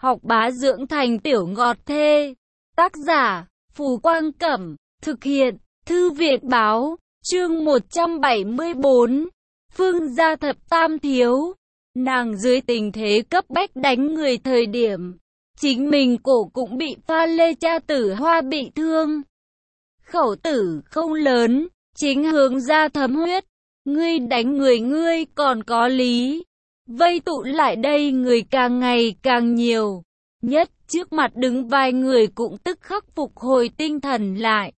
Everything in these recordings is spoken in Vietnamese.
học bá dưỡng thành tiểu ngọt thê. Tác giả, Phù Quang Cẩm, thực hiện, Thư viện Báo, chương 174, Phương gia thập tam thiếu. Nàng dưới tình thế cấp bách đánh người thời điểm, chính mình cổ cũng bị pha lê cha tử hoa bị thương. Khẩu tử không lớn, chính hướng ra thấm huyết. Ngươi đánh người ngươi còn có lý. Vây tụ lại đây người càng ngày càng nhiều. Nhất trước mặt đứng vài người cũng tức khắc phục hồi tinh thần lại.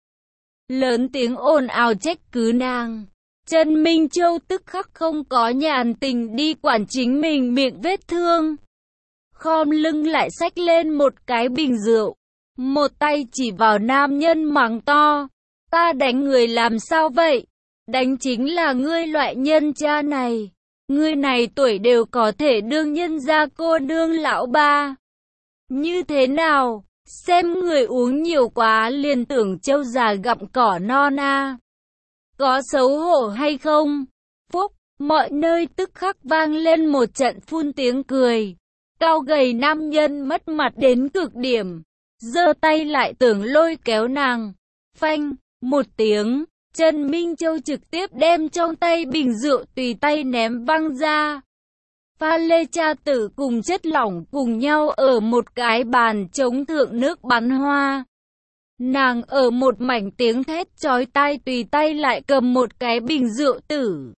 Lớn tiếng ồn ào trách cứ nàng. Trần Minh Châu tức khắc không có nhàn tình đi quản chính mình miệng vết thương. Khom lưng lại xách lên một cái bình rượu. Một tay chỉ vào nam nhân mắng to. Ta đánh người làm sao vậy? Đánh chính là ngươi loại nhân cha này. Ngươi này tuổi đều có thể đương nhân gia cô nương lão ba. Như thế nào? Xem người uống nhiều quá liền tưởng trâu già gặm cỏ non à. Có xấu hổ hay không? Phúc, mọi nơi tức khắc vang lên một trận phun tiếng cười. Cao gầy nam nhân mất mặt đến cực điểm. Giơ tay lại tưởng lôi kéo nàng. Phanh, một tiếng. Trần Minh Châu trực tiếp đem trong tay bình rượu tùy tay ném văng ra. Pha lê cha tử cùng chất lỏng cùng nhau ở một cái bàn chống thượng nước bắn hoa. Nàng ở một mảnh tiếng thét chói tai tùy tay lại cầm một cái bình rượu tử.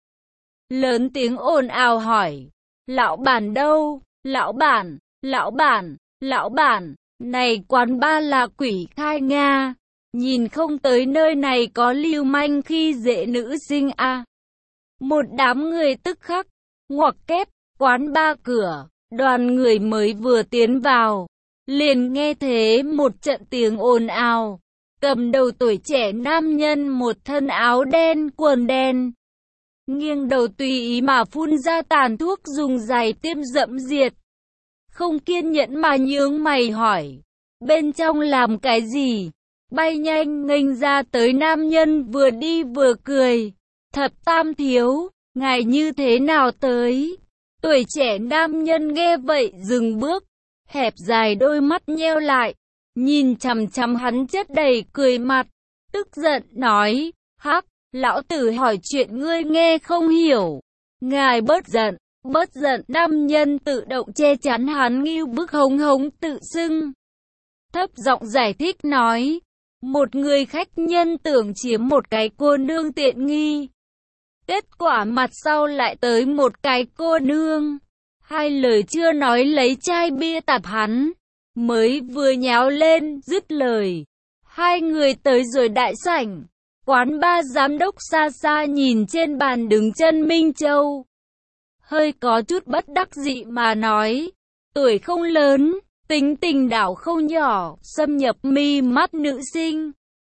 Lớn tiếng ồn ào hỏi. Lão bản đâu? Lão bản, lão bản, lão bản, này quán ba là quỷ khai Nga. Nhìn không tới nơi này có lưu manh khi dễ nữ sinh à. Một đám người tức khắc, ngoặc kép, quán ba cửa, đoàn người mới vừa tiến vào. Liền nghe thế một trận tiếng ồn ào. Cầm đầu tuổi trẻ nam nhân một thân áo đen quần đen. Nghiêng đầu tùy ý mà phun ra tàn thuốc dùng giày tiêm dẫm diệt. Không kiên nhẫn mà nhướng mày hỏi. Bên trong làm cái gì? Bay nhanh nghênh ra tới nam nhân vừa đi vừa cười. Thập tam thiếu, ngài như thế nào tới? Tuổi trẻ nam nhân nghe vậy dừng bước. Hẹp dài đôi mắt nheo lại. Nhìn chằm chằm hắn chất đầy cười mặt. Tức giận nói. Hắc, lão tử hỏi chuyện ngươi nghe không hiểu. Ngài bớt giận, bớt giận. Nam nhân tự động che chắn hắn ngưu bức hống hống tự xưng. Thấp giọng giải thích nói. Một người khách nhân tưởng chiếm một cái cô nương tiện nghi. Kết quả mặt sau lại tới một cái cô nương. Hai lời chưa nói lấy chai bia tạp hắn. Mới vừa nháo lên, dứt lời. Hai người tới rồi đại sảnh. Quán ba giám đốc xa xa nhìn trên bàn đứng Trần Minh Châu. Hơi có chút bất đắc dĩ mà nói. Tuổi không lớn. Tính tình đảo không nhỏ, xâm nhập mi mắt nữ sinh.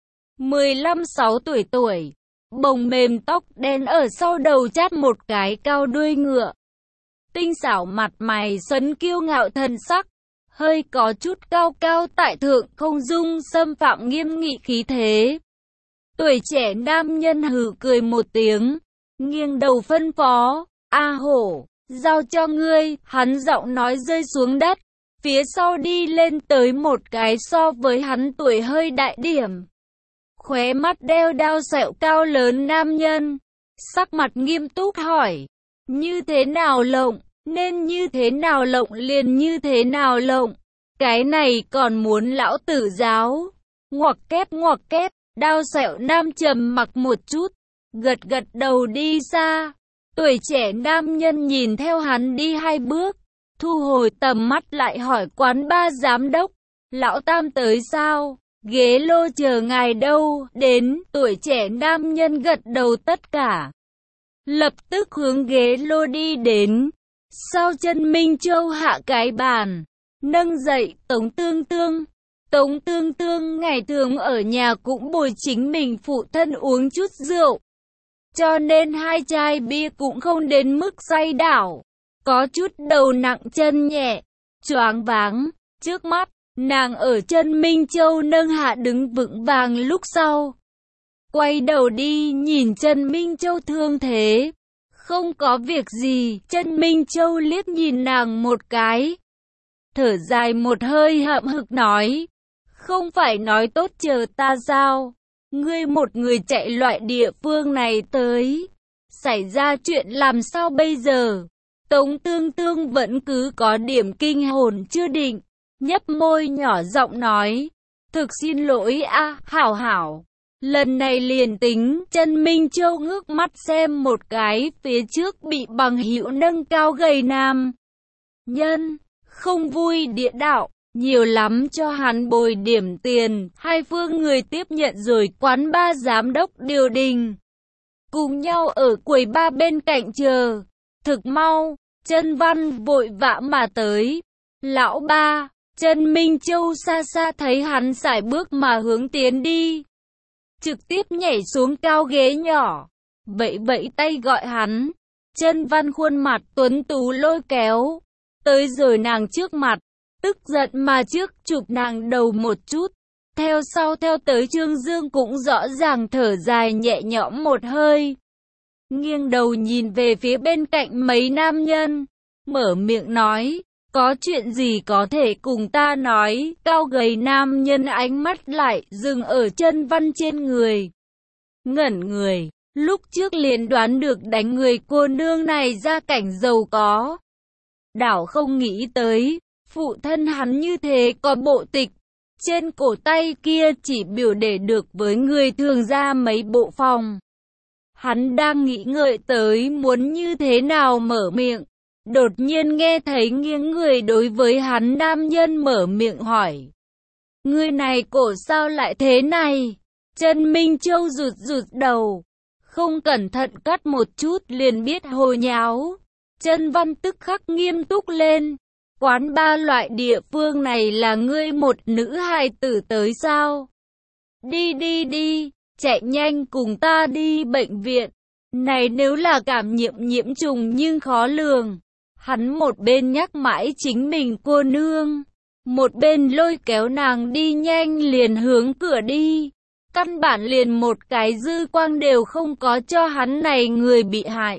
15-6 tuổi, bồng mềm tóc đen ở sau đầu chát một cái cao đuôi ngựa. Tinh xảo mặt mày xuân kiêu ngạo thần sắc, hơi có chút cao cao tại thượng không dung xâm phạm nghiêm nghị khí thế. Tuổi trẻ nam nhân hừ cười một tiếng, nghiêng đầu phân phó, A hổ, giao cho ngươi, hắn giọng nói rơi xuống đất. Phía sau đi lên tới một cái so với hắn tuổi hơi đại điểm. Khóe mắt đeo đao sẹo cao lớn nam nhân. Sắc mặt nghiêm túc hỏi. Như thế nào lộng? Nên như thế nào lộng liền như thế nào lộng? Cái này còn muốn lão tử giáo. Ngoặc kép, đao sẹo nam trầm mặc một chút. Gật gật đầu đi xa. Tuổi trẻ nam nhân nhìn theo hắn đi hai bước. Thu hồi tầm mắt lại hỏi quán ba giám đốc. Lão tam tới sao? Ghế lô chờ ngài đâu? Đến. Tuổi trẻ nam nhân gật đầu tất cả. Lập tức hướng ghế lô đi đến. Sau Trần Minh Châu hạ cái bàn. Nâng dậy Tống Tương Tương. Tống Tương Tương ngày thường ở nhà cũng bồi chính mình phụ thân uống chút rượu. Cho nên hai chai bia cũng không đến mức say đảo. Có chút đầu nặng chân nhẹ, choáng váng, trước mắt, nàng ở Trần Minh Châu nâng hạ đứng vững vàng lúc sau. Quay đầu đi nhìn Trần Minh Châu thương thế. Không có việc gì, Trần Minh Châu liếc nhìn nàng một cái. thở dài một hơi hậm hực nói, không phải nói tốt chờ ta sao? Ngươi một người chạy loại địa phương này tới, xảy ra chuyện làm sao bây giờ? Tống Tương Tương vẫn cứ có điểm kinh hồn chưa định, nhấp môi nhỏ giọng nói, thực xin lỗi a, Hảo Hảo. Lần này liền tính, Trần Minh Châu ngước mắt xem một cái, phía trước bị bằng hữu nâng cao gầy nam nhân, không vui địa đạo, nhiều lắm cho hắn bồi điểm tiền, hai phương người tiếp nhận rồi quán ba giám đốc điều đình. Cùng nhau ở quầy ba bên cạnh chờ, thực mau, Trần Văn vội vã mà tới. Lão ba, Trần Minh Châu xa xa thấy hắn sải bước mà hướng tiến đi. Trực tiếp nhảy xuống cao ghế nhỏ, vẫy vẫy tay gọi hắn. Trần Văn khuôn mặt tuấn tú lôi kéo, tới rồi nàng trước mặt, tức giận mà trước chụp nàng đầu một chút. Theo sau theo tới Trương Dương cũng rõ ràng thở dài nhẹ nhõm một hơi. Nghiêng đầu nhìn về phía bên cạnh mấy nam nhân, mở miệng nói, có chuyện gì có thể cùng ta nói, cao gầy nam nhân ánh mắt lại dừng ở Trần Văn trên người. Ngẩn người, lúc trước liền đoán được đánh người cô nương này ra cảnh giàu có. Đảo không nghĩ tới, phụ thân hắn như thế có bộ tịch, trên cổ tay kia chỉ biểu để được với người thường ra mấy bộ phòng. Hắn đang nghĩ ngợi tới muốn như thế nào mở miệng, đột nhiên nghe thấy nghiêng người đối với hắn nam nhân mở miệng hỏi. Người này cổ sao lại thế này? Trần Minh Châu rụt rụt đầu, không cẩn thận cắt một chút liền biết hồ nháo. Trần Văn tức khắc nghiêm túc lên. Quán ba loại địa phương này là ngươi một nữ hài tử tới sao? Đi đi đi, chạy nhanh cùng ta đi bệnh viện. Này nếu là cảm nhiễm trùng nhưng khó lường. Hắn một bên nhắc mãi chính mình cô nương, một bên lôi kéo nàng đi nhanh liền hướng cửa đi. Căn bản liền một cái dư quang đều không có cho hắn này người bị hại.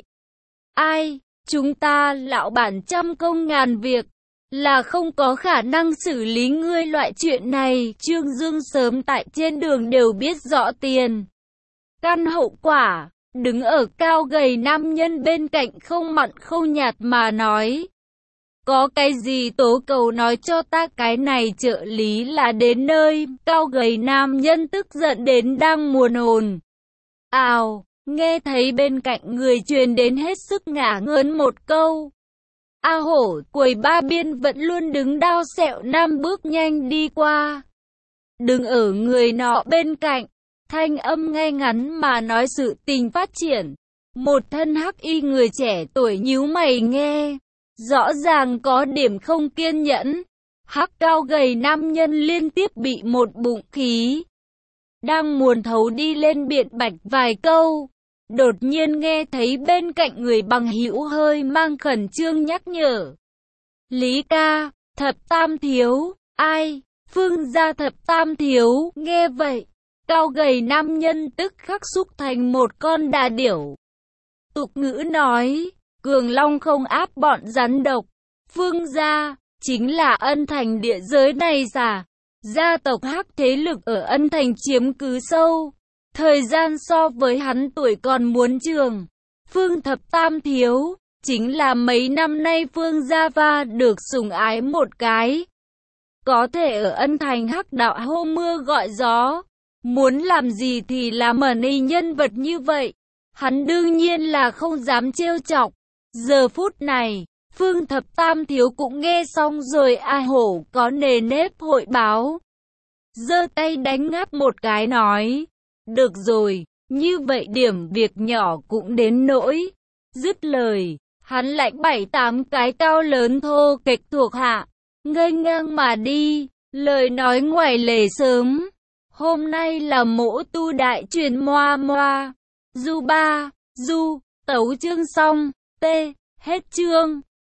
Ai, chúng ta lão bản trăm công ngàn việc, là không có khả năng xử lý ngươi loại chuyện này. Trương Dương sớm tại trên đường đều biết rõ tiền căn hậu quả, đứng ở cao gầy nam nhân bên cạnh không mặn không nhạt mà nói. Có cái gì tố cầu nói cho ta, cái này trợ lý là đến nơi. Cao gầy nam nhân tức giận đến đang muốn hồn. Ào, nghe thấy bên cạnh người truyền đến hết sức ngả ngớn một câu. A hổ, quầy ba biên vẫn luôn đứng đao sẹo nam bước nhanh đi qua. Đứng ở người nọ bên cạnh, thanh âm ngay ngắn mà nói sự tình phát triển. Một thân hắc y người trẻ tuổi nhíu mày nghe, rõ ràng có điểm không kiên nhẫn. Hắc cao gầy nam nhân liên tiếp bị một bụng khí, đang muốn thấu đi lên biện bạch vài câu. Đột nhiên nghe thấy bên cạnh người bằng hữu hơi mang khẩn trương nhắc nhở. Lý ca, Thập Tam thiếu, ai? Phương gia Thập Tam thiếu, nghe vậy. Cao gầy nam nhân tức khắc xúc thành một con đà điểu. Tục ngữ nói, cường long không áp bọn rắn độc. Phương gia, chính là Ân Thành địa giới này giả. Gia tộc Hắc thế lực ở Ân Thành chiếm cứ sâu. Thời gian so với hắn tuổi còn muốn trường. Phương Thập Tam thiếu, chính là mấy năm nay Phương gia va được sủng ái một cái. Có thể ở Ân Thành Hắc đạo hô mưa gọi gió. Muốn làm gì thì làm, ở đây nhân vật như vậy, hắn đương nhiên là không dám trêu chọc. Giờ phút này, Phương Thập Tam thiếu cũng nghe xong rồi. A hổ có nề nếp hội báo, giơ tay đánh ngáp một cái nói, được rồi, như vậy điểm việc nhỏ cũng đến nỗi. Dứt lời, hắn lãnh 7-8 cái cao lớn thô kệch thuộc hạ, nghênh ngang mà đi. Lời nói ngoài lề sớm, hôm nay là mỗ tu đại truyền moa moa. Du ba, du, tấu chương xong, t, hết chương.